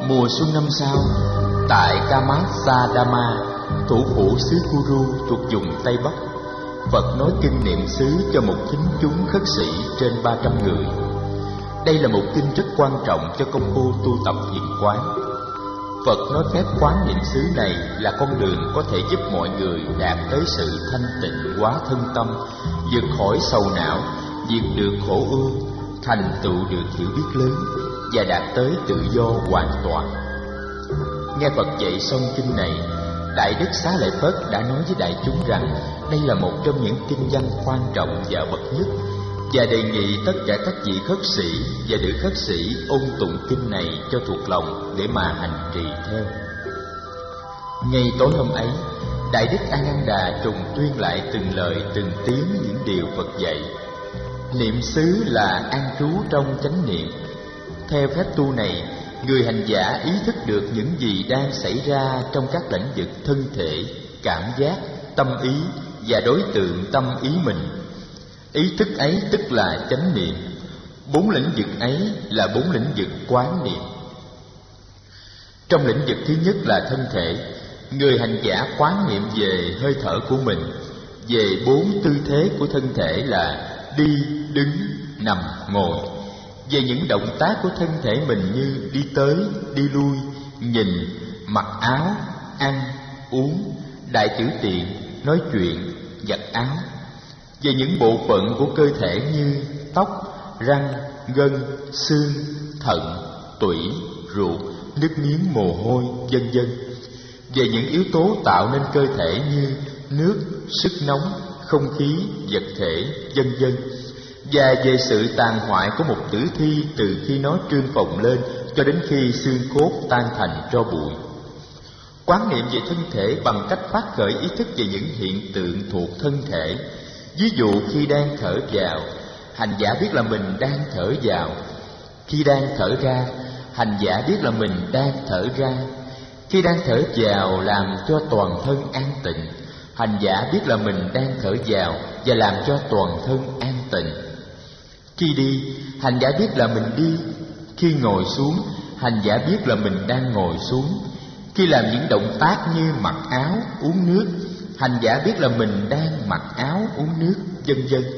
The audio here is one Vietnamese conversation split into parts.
Mùa xuân năm sau, tại Kamasadama, thủ phủ xứ Kuru thuộc vùng Tây Bắc, Phật nói kinh niệm xứ cho một thính chúng khất sĩ trên 300 người. Đây là một kinh rất quan trọng cho công phu tu tập thiền quán. Phật nói phép quán niệm xứ này là con đường có thể giúp mọi người đạt tới sự thanh tịnh hóa thân tâm, vượt khỏi sầu não, diệt được khổ ưu, thành tựu được hiểu biết lớn và đạt tới tự do hoàn toàn. Nghe Phật dạy xong kinh này, Đại Đức Xá Lợi Phất đã nói với đại chúng rằng đây là một trong những kinh văn quan trọng và bậc nhất, và đề nghị tất cả các vị khất sĩ và nữ khất sĩ ôn tụng kinh này cho thuộc lòng để mà hành trì theo. Ngay tối hôm ấy, Đại Đức A Nan Đà trùng tuyên lại từng lời từng tiếng những điều Phật dạy. Niệm xứ là an trú trong chánh niệm. Theo phép tu này, người hành giả ý thức được những gì đang xảy ra trong các lĩnh vực thân thể, cảm giác, tâm ý và đối tượng tâm ý mình. Ý thức ấy tức là chánh niệm. 4 lĩnh vực ấy là 4 lĩnh vực quán niệm. Trong lĩnh vực thứ nhất là thân thể, người hành giả quán niệm về hơi thở của mình, về 4 tư thế của thân thể là đi, đứng, nằm, ngồi, về những động tác của thân thể mình như đi tới, đi lui, nhìn, mặc áo, ăn, uống, đại tiểu tiện, nói chuyện, giặt áo, về những bộ phận của cơ thể như tóc, răng, gân, xương, thận, tủy, ruột, nước miếng, mồ hôi, vân vân, về những yếu tố tạo nên cơ thể như nước, sức nóng, không khí, vật thể, vân vân, và về sự tàn hoại của một tử thi từ khi nó trương phồng lên cho đến khi xương cốt tan thành tro bụi. Quán niệm về thân thể bằng cách phát khởi ý thức về những hiện tượng thuộc thân thể. Ví dụ khi đang thở vào, hành giả biết là mình đang thở vào. Khi đang thở ra, hành giả biết là mình đang thở ra. Khi đang thở vào làm cho toàn thân an tịnh, hành giả biết là mình đang thở vào và làm cho toàn thân an tịnh. Khi đi, hành giả biết là mình đi. Khi ngồi xuống, hành giả biết là mình đang ngồi xuống. Khi làm những động tác như mặc áo, uống nước, hành giả biết là mình đang mặc áo, uống nước, vân vân.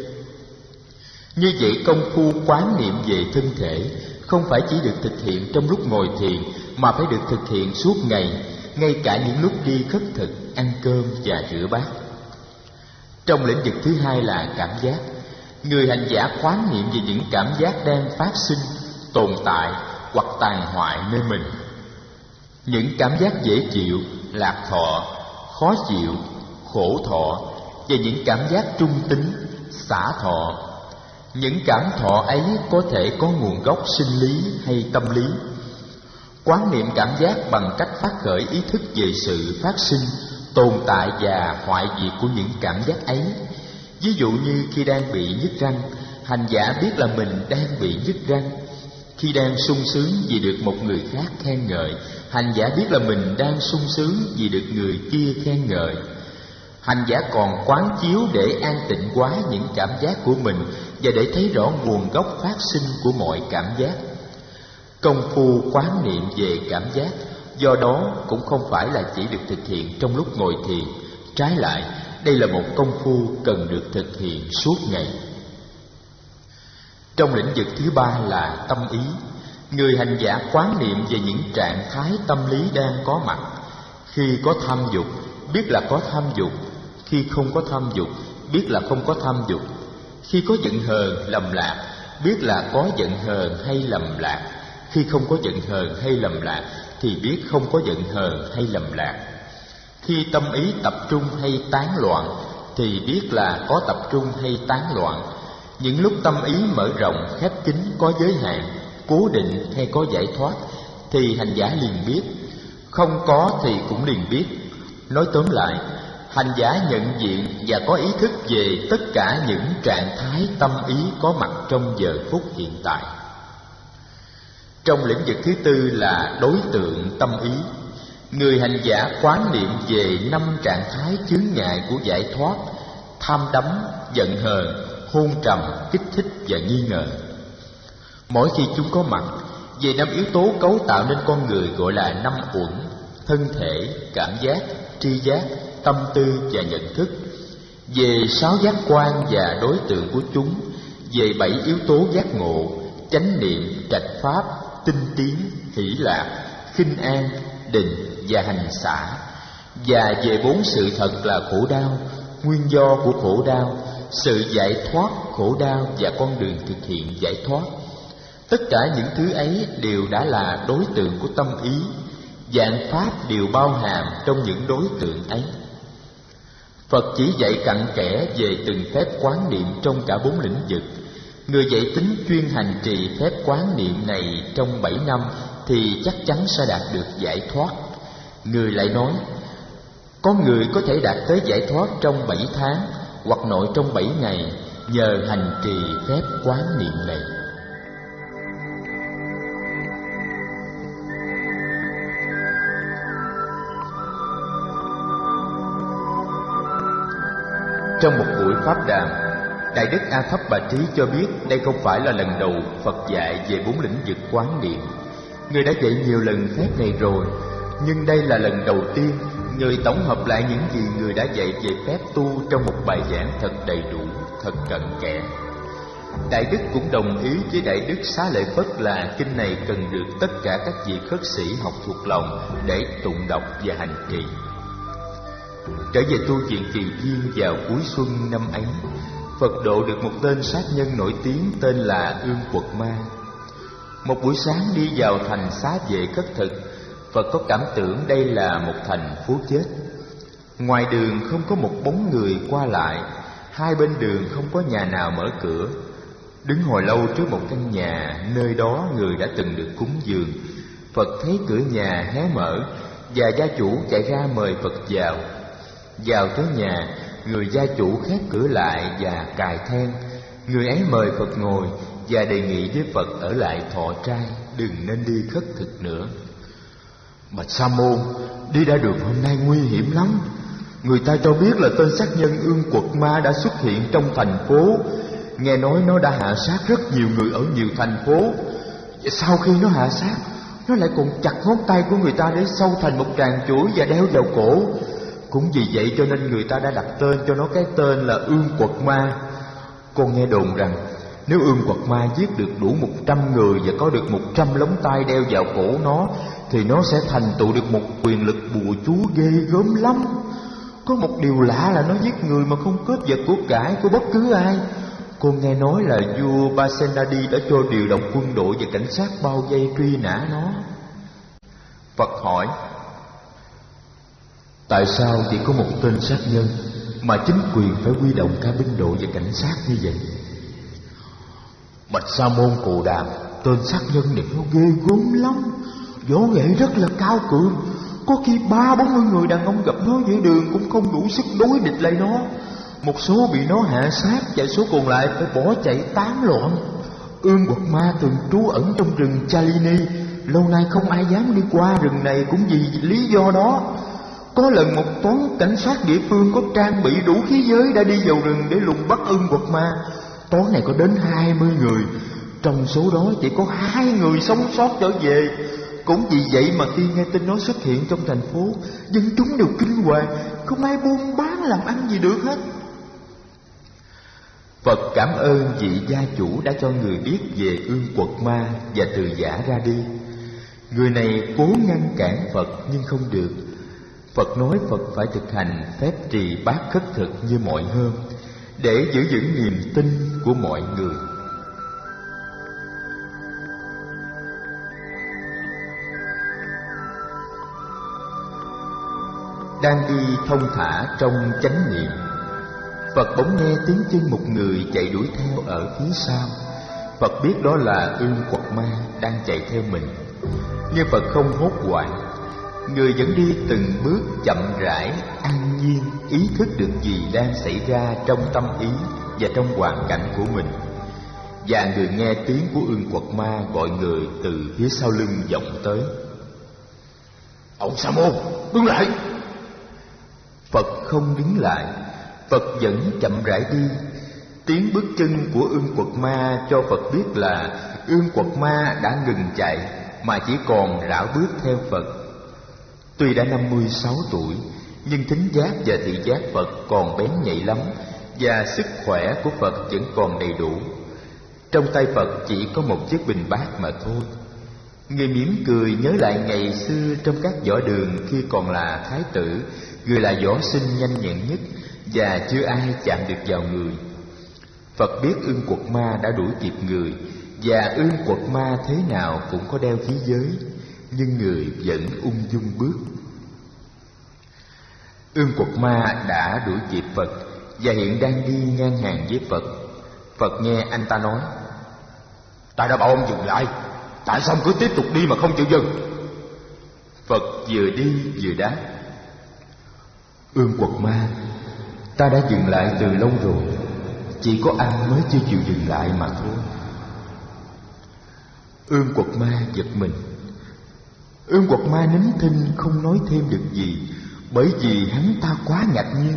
Như vậy, công phu quán niệm về thân thể không phải chỉ được thực hiện trong lúc ngồi thiền, mà phải được thực hiện suốt ngày, ngay cả những lúc đi khất thực, ăn cơm và rửa bát. Trong lĩnh vực thứ hai là cảm giác, người hành giả quán niệm về những cảm giác đang phát sinh, tồn tại hoặc tàn hoại nơi mình. Những cảm giác dễ chịu, lạc thọ, khó chịu, khổ thọ, và những cảm giác trung tính, xả thọ. Những cảm thọ ấy có thể có nguồn gốc sinh lý hay tâm lý. Quán niệm cảm giác bằng cách phát khởi ý thức về sự phát sinh, tồn tại và hoại diệt của những cảm giác ấy. Ví dụ như khi đang bị nhức răng, hành giả biết là mình đang bị nhức răng. Khi đang sung sướng vì được một người khác khen ngợi, hành giả biết là mình đang sung sướng vì được người kia khen ngợi. Hành giả còn quán chiếu để an tịnh hóa những cảm giác của mình và để thấy rõ nguồn gốc phát sinh của mọi cảm giác. Công phu quán niệm về cảm giác do đó cũng không phải là chỉ được thực hiện trong lúc ngồi thiền. Trái lại, đây là một công phu cần được thực hiện suốt ngày. Trong lĩnh vực thứ ba là tâm ý, người hành giả quán niệm về những trạng thái tâm lý đang có mặt. Khi có tham dục, biết là có tham dục. Khi không có tham dục, biết là không có tham dục. Khi có giận hờn, lầm lạc, biết là có giận hờn hay lầm lạc. Khi không có giận hờn hay lầm lạc, thì biết không có giận hờn hay lầm lạc. Khi tâm ý tập trung hay tán loạn, thì biết là có tập trung hay tán loạn. Những lúc tâm ý mở rộng, khép kín, có giới hạn, cố định hay có giải thoát, thì hành giả liền biết. Không có thì cũng liền biết. Nói tóm lại, hành giả nhận diện và có ý thức về tất cả những trạng thái tâm ý có mặt trong giờ phút hiện tại. Trong lĩnh vực thứ tư là đối tượng tâm ý, người hành giả quán niệm về 5 trạng thái chướng ngại của giải thoát: tham đắm, giận hờn, hôn trầm, kích thích và nghi ngờ. Mỗi khi chúng có mặt, Về 5 yếu tố cấu tạo nên con người gọi là 5 uẩn: thân thể, cảm giác, tri giác, tâm tư và nhận thức. Về 6 giác quan và đối tượng của chúng. Về 7 yếu tố giác ngộ: chánh niệm, trạch pháp, tinh tiến, hỷ lạc, khinh an, định và hành xả. Và về 4 sự thật là khổ đau, nguyên do của khổ đau, sự giải thoát khổ đau và con đường thực hiện giải thoát. Tất cả những thứ ấy đều đã là đối tượng của tâm ý. Vạn pháp đều bao hàm trong những đối tượng ấy. Phật chỉ dạy cặn kẽ về từng phép quán niệm trong cả 4 lĩnh vực. Người dạy tính chuyên hành trì phép quán niệm này trong 7 năm thì chắc chắn sẽ đạt được giải thoát. Người lại nói, có người có thể đạt tới giải thoát trong 7 tháng hoặc nội trong 7 ngày nhờ hành trì phép quán niệm này. Trong một buổi pháp đàm, Đại đức A Thấp Bà Trí cho biết đây không phải là lần đầu Phật dạy về 4 lĩnh vực quán niệm. Người đã dạy nhiều lần phép này rồi, nhưng đây là lần đầu tiên người tổng hợp lại những gì người đã dạy về phép tu trong một bài giảng thật đầy đủ, thật cặn kẽ. Đại đức cũng đồng ý với Đại đức Xá Lợi Phất là kinh này cần được tất cả các vị khất sĩ học thuộc lòng để tụng đọc và hành trì. Trở về tu viện Kỳ Viên vào cuối xuân năm ấy, Phật độ được một tên sát nhân nổi tiếng tên là Ương Quật Ma. Một buổi sáng đi vào thành Xá Vệ khất thực, Phật có cảm tưởng đây là một thành phố chết. Ngoài đường không có một bóng người qua lại, hai bên đường không có nhà nào mở cửa. Đứng hồi lâu trước một căn nhà, nơi đó người đã từng được cúng dường. Phật thấy cửa nhà hé mở và gia chủ chạy ra mời Phật vào. Vào tới nhà, người gia chủ khép cửa lại và cài then. Người ấy mời Phật ngồi và đề nghị với Phật ở lại thọ trai, đừng nên đi khất thực nữa. Bạch Sa Môn, đi ra đường hôm nay nguy hiểm lắm. Người ta cho biết là tên sát nhân Ương Quật Ma đã xuất hiện trong thành phố. Nghe nói nó đã hạ sát rất nhiều người ở nhiều thành phố. Sau khi nó hạ sát, nó lại còn chặt ngón tay của người ta để sâu thành một tràng chuỗi và đeo vào cổ. Cũng vì vậy cho nên người ta đã đặt tên cho nó cái tên là Ương Quật Ma. Con nghe đồn rằng nếu Ương Quật Ma giết được đủ 100 người và có được 100 lóng tay đeo vào cổ nó, thì nó sẽ thành tựu được một quyền lực bùa chú ghê gớm lắm. Có một điều lạ là nó giết người mà không cướp vật của cải của bất cứ ai. Con nghe nói là vua Pasenadi đã cho điều động quân đội và cảnh sát bao vây truy nã nó. Phật hỏi, tại sao chỉ có một tên sát nhân mà chính quyền phải huy động cả binh đội và cảnh sát như vậy? Bạch Sa Môn Cù Đàm, tên sát nhân này nó ghê gớm lắm, võ nghệ rất là cao cường. Có khi 30-40 người đàn ông gặp nó giữa đường cũng không đủ sức đối địch lại nó. Một số bị nó hạ sát và số còn lại phải bỏ chạy tán loạn. Ương Quật Ma từng trú ẩn trong rừng Chalini, lâu nay không ai dám đi qua rừng này cũng vì lý do đó. Có lần một toán cảnh sát địa phương có trang bị đủ khí giới đã đi vào rừng để lùng bắt Ương Quật Ma. Toán này có đến 20 người, trong số đó chỉ có 2 người sống sót trở về. Cũng vì vậy mà khi nghe tin nó xuất hiện trong thành phố, dân chúng đều kinh hoàng, không ai buôn bán làm ăn gì được hết. Phật cảm ơn vị gia chủ đã cho người biết về Ương Quật Ma và từ giả ra đi. Người này cố ngăn cản Phật nhưng không được. Phật nói Phật phải thực hành phép trì bát khất thực như mọi hôm để giữ vững niềm tin của mọi người. Đang đi thông thả trong chánh niệm, Phật bỗng nghe tiếng chân một người chạy đuổi theo ở phía sau. Phật biết đó là Ương Quật Ma đang chạy theo mình, nhưng Phật không hốt hoảng. Người vẫn đi từng bước chậm rãi, an nhiên, ý thức được gì đang xảy ra trong tâm ý và trong hoàn cảnh của mình. Và người nghe tiếng của Ương Quật Ma gọi người từ phía sau lưng vọng tới. Ông Sa Môn, đứng lại! Phật không đứng lại. Phật vẫn chậm rãi đi. Tiếng bước chân của Ương Quật Ma cho Phật biết là ương quật ma đã ngừng chạy mà chỉ còn rảo bước theo Phật. Tuy đã 56 tuổi, nhưng thính giác và thị giác Phật còn bén nhạy lắm, và sức khỏe của Phật vẫn còn đầy đủ. Trong tay Phật chỉ có một chiếc bình bát mà thôi. Người mỉm cười nhớ lại ngày xưa trong các võ đường khi còn là thái tử, người là võ sinh nhanh nhẹn nhất và chưa ai chạm được vào người. Phật biết ương quật ma đã đuổi kịp người, và ương quật ma thế nào cũng có đeo khí giới, nhưng người vẫn ung dung bước. Ương quật ma đã đuổi kịp Phật và hiện đang đi ngang hàng với Phật. Phật nghe anh ta nói: "Ta đã bảo ông dừng lại, tại sao ông cứ tiếp tục đi mà không chịu dừng?" Phật vừa đi vừa đáp: "Ương quật ma, ta đã dừng lại từ lâu rồi, chỉ có anh mới chưa chịu dừng lại mà thôi." Ương quật ma giật mình. Ương quật ma nín thinh không nói thêm được gì, bởi vì hắn ta quá ngạc nhiên.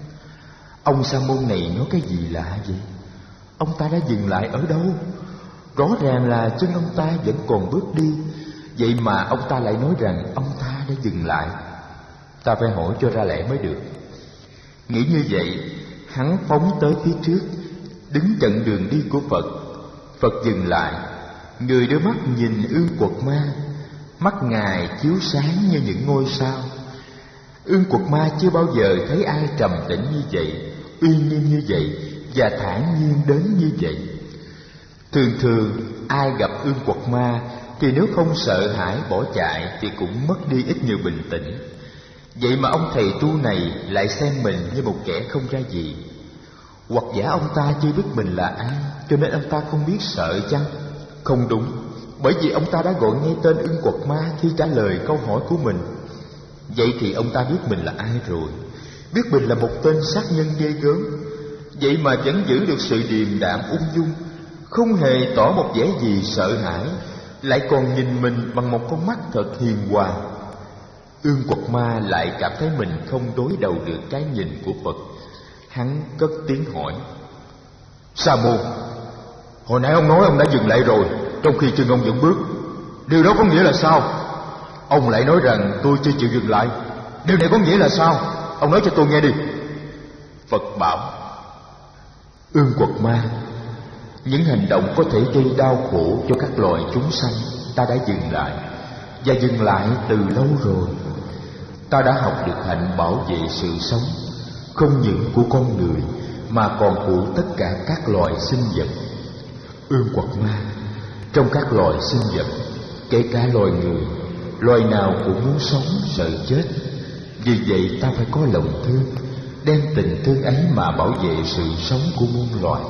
Ông sa môn này nói cái gì lạ vậy? Ông ta đã dừng lại ở đâu? Rõ ràng là chân ông ta vẫn còn bước đi, vậy mà ông ta lại nói rằng ông ta đã dừng lại. Ta phải hỏi cho ra lẽ mới được. Nghĩ như vậy, hắn phóng tới phía trước, đứng chặn đường đi của Phật. Phật dừng lại, người đưa mắt nhìn ương quật ma. Mắt ngài chiếu sáng như những ngôi sao. Ương quật ma chưa bao giờ thấy ai trầm tĩnh như vậy, uy nghiêm như vậy và thản nhiên đến như vậy. Thường thường ai gặp ương quật ma thì nếu không sợ hãi bỏ chạy thì cũng mất đi ít nhiều bình tĩnh. Vậy mà ông thầy tu này lại xem mình như một kẻ không ra gì. Hoặc giả ông ta chưa biết mình là ai, cho nên ông ta không biết sợ chăng? Không đúng, bởi vì ông ta đã gọi nghe tên ương quật ma khi trả lời câu hỏi của mình. Vậy thì ông ta biết mình là ai rồi, biết mình là một tên sát nhân ghê gớm. Vậy mà vẫn giữ được sự điềm đạm ung dung, không hề tỏ một vẻ gì sợ hãi, lại còn nhìn mình bằng một con mắt thật hiền hòa. Ương quật ma lại cảm thấy mình không đối đầu được cái nhìn của Phật. Hắn cất tiếng hỏi: "Sa môn, hồi nãy ông nói ông đã dừng lại rồi, trong khi chân ông vẫn bước. Điều đó có nghĩa là sao? Ông lại nói rằng tôi chưa chịu dừng lại. Điều này có nghĩa là sao? Ông nói cho tôi nghe đi." Phật bảo: "Ương quật ma, những hành động có thể gây đau khổ cho các loài chúng sanh ta đã dừng lại, và dừng lại từ lâu rồi. Ta đã học được hạnh bảo vệ sự sống, không những của con người mà còn của tất cả các loài sinh vật. Ương quật ma, trong các loài sinh vật, kể cả loài người, loài nào cũng muốn sống sợ chết. Vì vậy ta phải có lòng thương, đem tình thương ấy mà bảo vệ sự sống của muôn loài."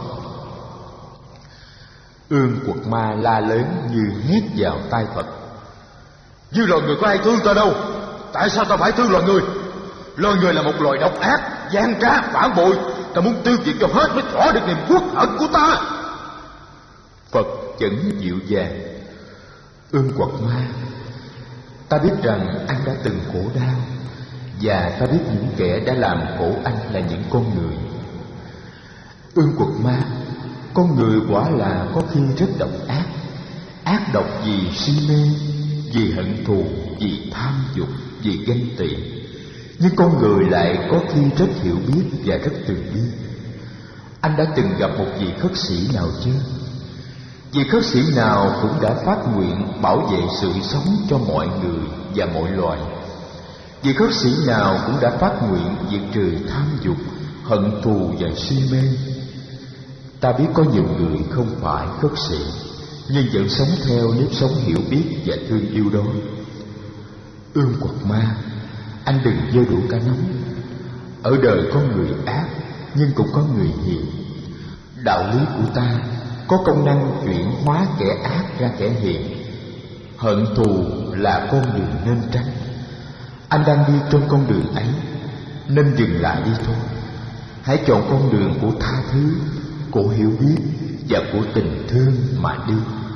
Ương quật ma la lớn như hét vào tai Phật: "Như loài người có ai thương ta đâu, tại sao ta phải thương loài người? Loài người là một loài độc ác, gian trá, phản bội. Ta muốn tiêu diệt cho hết mới thỏa được niềm uất hận của ta." Phật vẫn dịu dàng: "Ương quật ma, ta biết rằng anh đã từng khổ đau, và ta biết những kẻ đã làm khổ anh là những con người. Ương quật ma, con người quả là có khi rất độc ác. Ác độc vì si mê, vì hận thù, vì tham dục, vì ganh tị. Nhưng con người lại có khi rất hiểu biết và rất từ bi. Anh đã từng gặp một vị khất sĩ nào chưa? Vị khất sĩ nào cũng đã phát nguyện bảo vệ sự sống cho mọi người và mọi loài. Vị khất sĩ nào cũng đã phát nguyện diệt trừ tham dục, hận thù và si mê. Ta biết có nhiều người không phải khất sĩ, nhưng vẫn sống theo nếp sống hiểu biết và thương yêu đó. Ương quật ma, anh đừng giơ đũa cả nóng. Ở đời có người ác, nhưng cũng có người hiền. Đạo lý của ta có công năng chuyển hóa kẻ ác ra kẻ hiền. Hận thù là con đường nên tránh. Anh đang đi trong con đường ấy, nên dừng lại đi thôi. Hãy chọn con đường của tha thứ, của hiểu biết và của tình thương mà đi."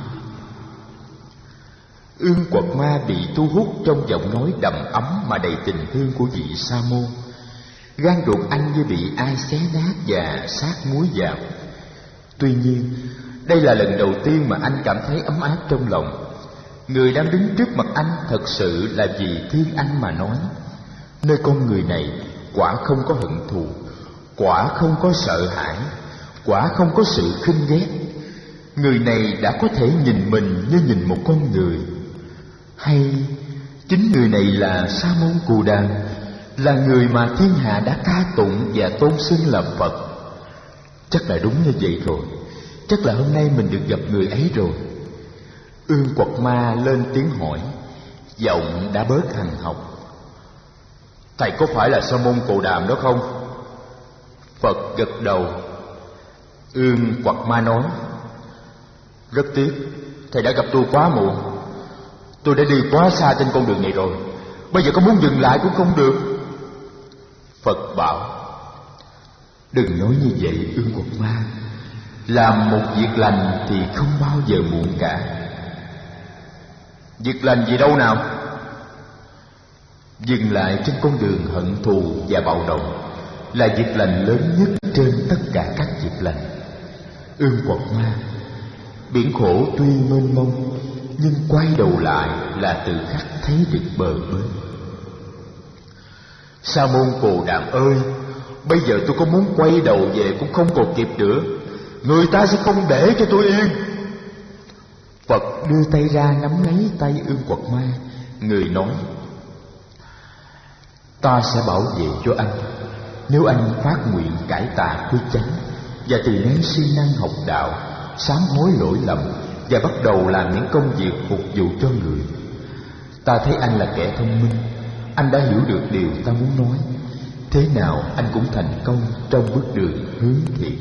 Ương quật ma bị thu hút trong giọng nói đầm ấm mà đầy tình thương của vị sa môn. Gan ruột anh như bị ai xé nát và sát muối vào. Tuy nhiên, Đây là lần đầu tiên mà anh cảm thấy ấm áp trong lòng. Người đang đứng trước mặt anh thật sự là vì thương anh mà nói. Nơi con người này quả không có hận thù, quả không có sợ hãi, quả không có sự khinh ghét. Người này đã có thể nhìn mình như nhìn một con người. Hay chính người này là Sa môn Cù Đàm, là người mà thiên hạ đã ca tụng và tôn xưng là Phật. Chắc là đúng như vậy rồi. Chắc là hôm nay mình được gặp người ấy rồi. Ương Quật Ma lên tiếng hỏi, giọng đã bớt hằn học. Thầy có phải là Sa môn Cù Đàm đó không? Phật gật đầu. Ương Quật Ma nói, rất tiếc, thầy đã gặp tôi quá muộn. Tôi đã đi quá xa trên con đường này rồi, bây giờ có muốn dừng lại cũng không được. Phật bảo, đừng nói như vậy Ương Quật Ma. Làm một việc lành thì không bao giờ muộn cả. Việc lành gì đâu nào? Dừng lại trên con đường hận thù và bạo động là việc lành lớn nhất trên tất cả các việc lành. Ương Quật Ma, biển khổ tuy mênh mông, nhưng quay đầu lại là tự khắc thấy được bờ bên. Sa môn Cù Đàm ơi, bây giờ tôi có muốn quay đầu về cũng không còn kịp nữa. Người ta sẽ không để cho tôi yên. Phật đưa tay ra nắm lấy tay Ương Quật Ma. Người nói, ta sẽ bảo vệ cho anh nếu anh phát nguyện cải tà quy chánh và từ nén siêng năng học đạo, sám hối lỗi lầm và bắt đầu làm những công việc phục vụ cho người. Ta thấy anh là kẻ thông minh, anh đã hiểu được điều ta muốn nói. Thế nào anh cũng thành công trong bước đường hướng thiện.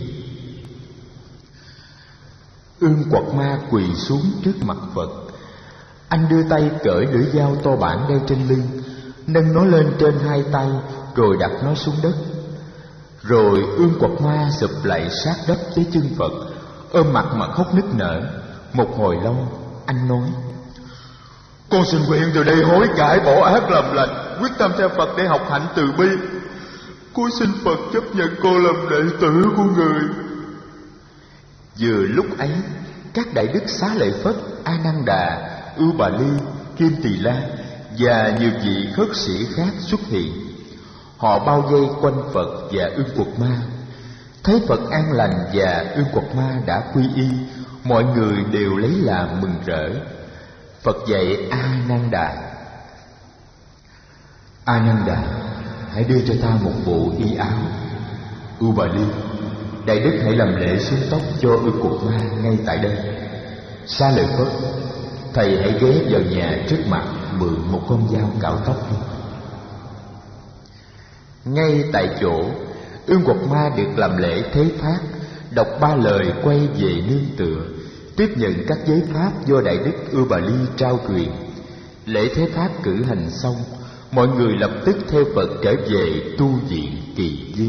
Ương Quật Ma quỳ xuống trước mặt Phật. Anh đưa tay cởi lưỡi dao to bản đeo trên lưng, nâng nó lên trên hai tay rồi đặt nó xuống đất. Rồi Ương Quật Ma sụp lại sát đất với chân Phật, ôm mặt mà khóc nức nở. Một hồi lâu anh nói, con xin nguyện từ đây hối cải bỏ ác làm lành, quyết tâm theo Phật để học hạnh từ bi. Con xin Phật chấp nhận con làm đệ tử của người. Vừa lúc ấy, các đại đức Xá Lợi Phất, A Nan Đà, Ưu Bà Ly, Kim Tỳ La và nhiều vị khất sĩ khác xuất hiện. Họ bao vây quanh Phật và Ương Quật Ma. Thấy Phật an lành và Ương Quật Ma đã quy y, mọi người đều lấy làm mừng rỡ. Phật dạy A Nan Đà, A Nan Đà, hãy đưa cho ta một bộ y áo. Ưu Bà Ly, đại đức hãy làm lễ xướng tóc cho Ương Quật Ma ngay tại đây. Xá Lợi Phất, thầy hãy ghé vào nhà trước mặt mượn một con dao cạo tóc đi. Ngay tại chỗ, Ương Quật Ma được làm lễ thế pháp, đọc 3 lời quay về nương tựa, tiếp nhận các giới pháp do đại đức Ưu Bà Ly trao truyền. Lễ thế pháp cử hành xong, mọi người lập tức theo Phật trở về tu viện Kỳ Viên.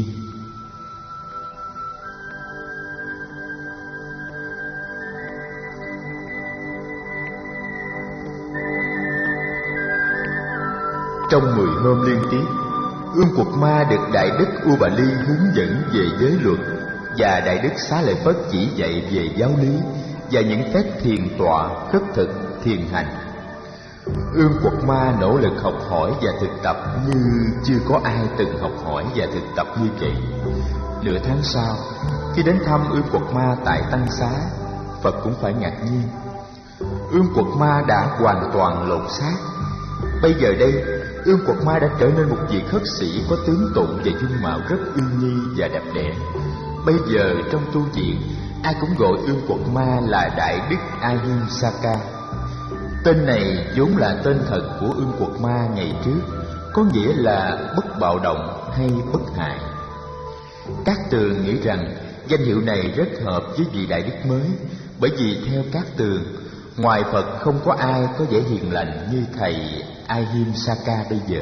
Trong 10 hôm liên tiếp, Ương Quật Ma được đại đức Ưu Bà Ly hướng dẫn về giới luật, và đại đức Xá Lợi Phất chỉ dạy về giáo lý và những phép thiền tọa, khất thực, thiền hành. Ương Quật Ma nỗ lực học hỏi và thực tập như chưa có ai từng học hỏi và thực tập như vậy. Nửa tháng sau, khi đến thăm Ương Quật Ma tại Tăng Xá, Phật cũng phải ngạc nhiên. Ương Quật Ma đã hoàn toàn lột xác. Bây giờ đây, Ương Quật Ma đã trở nên một vị khất sĩ có tướng tụng và dung mạo rất uy nghi và đẹp đẽ. Bây giờ trong tu viện, ai cũng gọi Ương Quật Ma là Đại Đức Ahimsaka. Tên này vốn là tên thật của Ương Quật Ma ngày trước, có nghĩa là bất bạo động hay bất hại. Cát Tường nghĩ rằng danh hiệu này rất hợp với vị đại đức mới, bởi vì theo Cát Tường, ngoài Phật không có ai có vẻ hiền lành như thầy Ahimsaka bây giờ.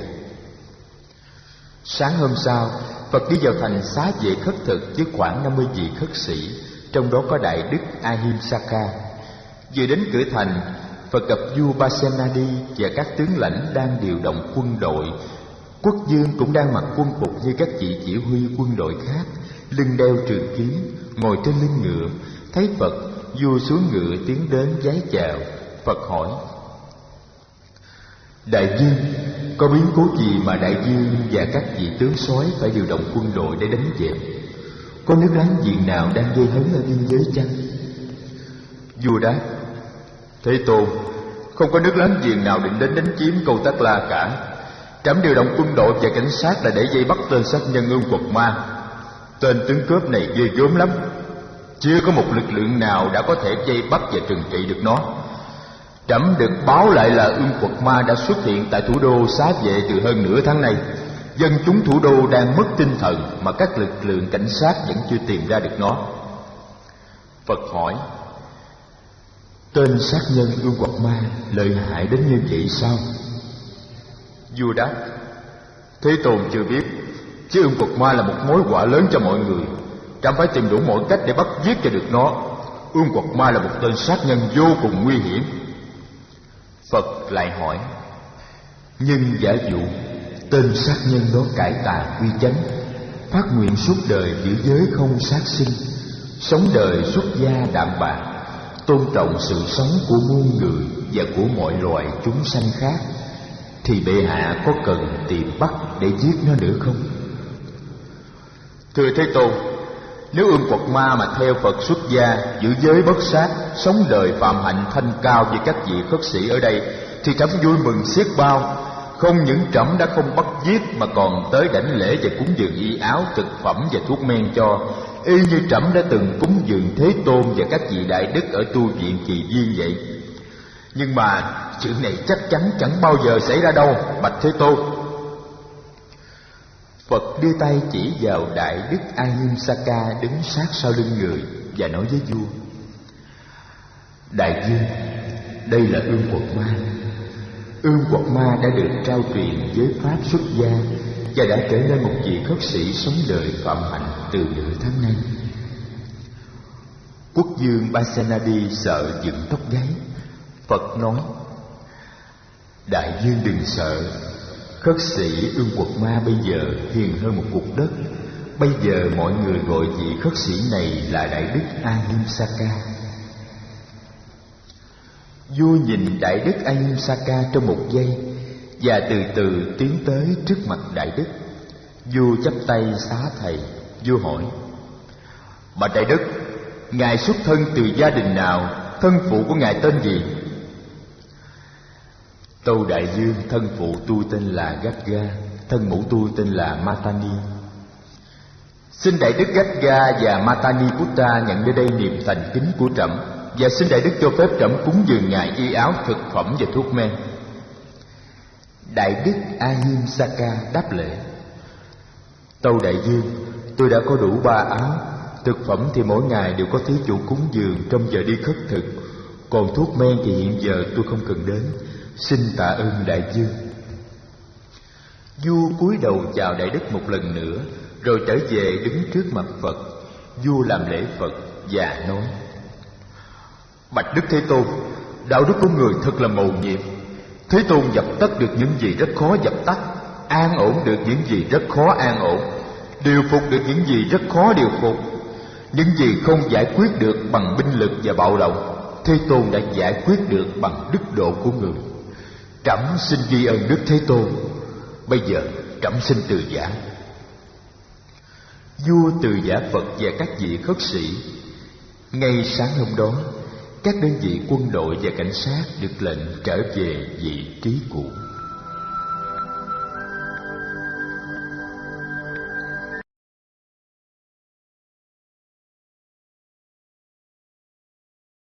Sáng hôm sau, Phật đi vào thành Xá Vệ khất thực với khoảng 50 vị khất sĩ, trong đó có đại đức Ahimsaka. Vừa đến cửa thành, Phật gặp vua Pasenadi và các tướng lãnh đang điều động quân đội. Quốc vương cũng đang mặc quân phục như các vị chỉ huy quân đội khác, lưng đeo trường kiếm, ngồi trên lưng ngựa. Thấy Phật, Vua xuống ngựa tiến đến vái chào. Phật hỏi: Đại vương, có biến cố gì mà đại vương và các vị tướng soái phải điều động quân đội để đánh dẹp? Có nước láng giềng nào đang gây hấn ở biên giới chăng? Vua đáp: Thế Tôn, không có nước láng giềng nào định đến đánh chiếm Câu Tác La cả. Trẫm điều động quân đội và cảnh sát là để vây bắt tên sát nhân Ương Quật Ma. Tên tướng cướp này ghê gớm lắm, chưa có một lực lượng nào đã có thể vây bắt và trừng trị được nó. Trẫm được báo lại là Ương Quật Ma đã xuất hiện tại thủ đô Xá Vệ từ hơn nửa tháng nay. Dân chúng thủ đô đang mất tinh thần mà các lực lượng cảnh sát vẫn chưa tìm ra được nó. Phật hỏi: Tên sát nhân Ương Quật Ma lợi hại đến như vậy sao? Vua đáp: Thế Tôn chưa biết, chứ Ương Quật Ma là một mối họa lớn cho mọi người. Trẫm phải tìm đủ mọi cách để bắt giết cho được nó. Ương Quật Ma là một tên sát nhân vô cùng nguy hiểm. Phật lại hỏi: Nhưng giả dụ tên sát nhân đó cải tà quy chánh, phát nguyện suốt đời giữ giới không sát sinh, sống đời xuất gia đạm bạc, tôn trọng sự sống của muôn người và của mọi loài chúng sanh khác, thì bệ hạ có cần tìm bắt để giết nó nữa không? Thưa Thế Tôn, nếu Ương Quật Ma mà theo Phật xuất gia, giữ giới bất sát, sống đời phạm hạnh thanh cao như các vị khất sĩ ở đây, thì trẫm vui mừng xiết bao. Không những trẫm đã không bắt giết mà còn tới đảnh lễ và cúng dường y áo, thực phẩm và thuốc men cho, y như trẫm đã từng cúng dường Thế Tôn và các vị đại đức ở tu viện Kỳ Viên vậy. Nhưng mà chuyện này chắc chắn chẳng bao giờ xảy ra đâu, bạch Thế Tôn. Phật đưa tay chỉ vào Đại Đức Ahimsaka đứng sát sau lưng người và nói với vua: Đại vương, đây là Ương Quật Ma. Ương Quật Ma đã được trao truyền giới pháp xuất gia và đã trở nên một vị khất sĩ sống đời phạm hạnh từ nửa tháng nay. Quốc vương Pasenadi sợ dựng tóc gáy. Phật nói: Đại vương đừng sợ. Khất sĩ Ương Quật Ma bây giờ hiền hơn một cục đất. Bây giờ mọi người gọi vị khất sĩ này là Đại Đức Ahimsaka. Vua nhìn Đại Đức Ahimsaka trong một giây và từ từ tiến tới trước mặt Đại Đức. Vua chắp tay xá thầy. Vua hỏi: Bạch Đại Đức, ngài xuất thân từ gia đình nào? Thân phụ của ngài tên gì? Tâu đại vương, thân phụ tôi tên là Gagga, thân mẫu tôi tên là Matani. Xin Đại Đức Gagga và Matani Buddha nhận đến đây niềm thành kính của trẫm, và xin Đại Đức cho phép trẫm cúng dường ngài y áo, thực phẩm và thuốc men. Đại Đức Ahimsaka đáp lễ: Tâu đại vương, tôi đã có đủ 3 áo. Thực phẩm thì mỗi ngày đều có thí chủ cúng dường trong giờ đi khất thực, còn thuốc men thì hiện giờ tôi không cần đến. Xin tạ ơn đại vương. Vua cúi đầu chào Đại Đức một lần nữa, rồi trở về đứng trước mặt Phật. Vua làm lễ Phật và nói: Bạch Đức Thế Tôn, đạo đức của người thật là mầu nhiệm. Thế Tôn dập tắt được những gì rất khó dập tắt, an ổn được những gì rất khó an ổn, điều phục được những gì rất khó điều phục. Những gì không giải quyết được bằng binh lực và bạo động, Thế Tôn đã giải quyết được bằng đức độ của người. Trẫm xin ghi ơn Đức Thế Tôn. Bây giờ trẫm xin từ giả. Vua từ giả Phật và các vị khất sĩ. Ngay sáng hôm đó, các đơn vị quân đội và cảnh sát được lệnh trở về vị trí cũ.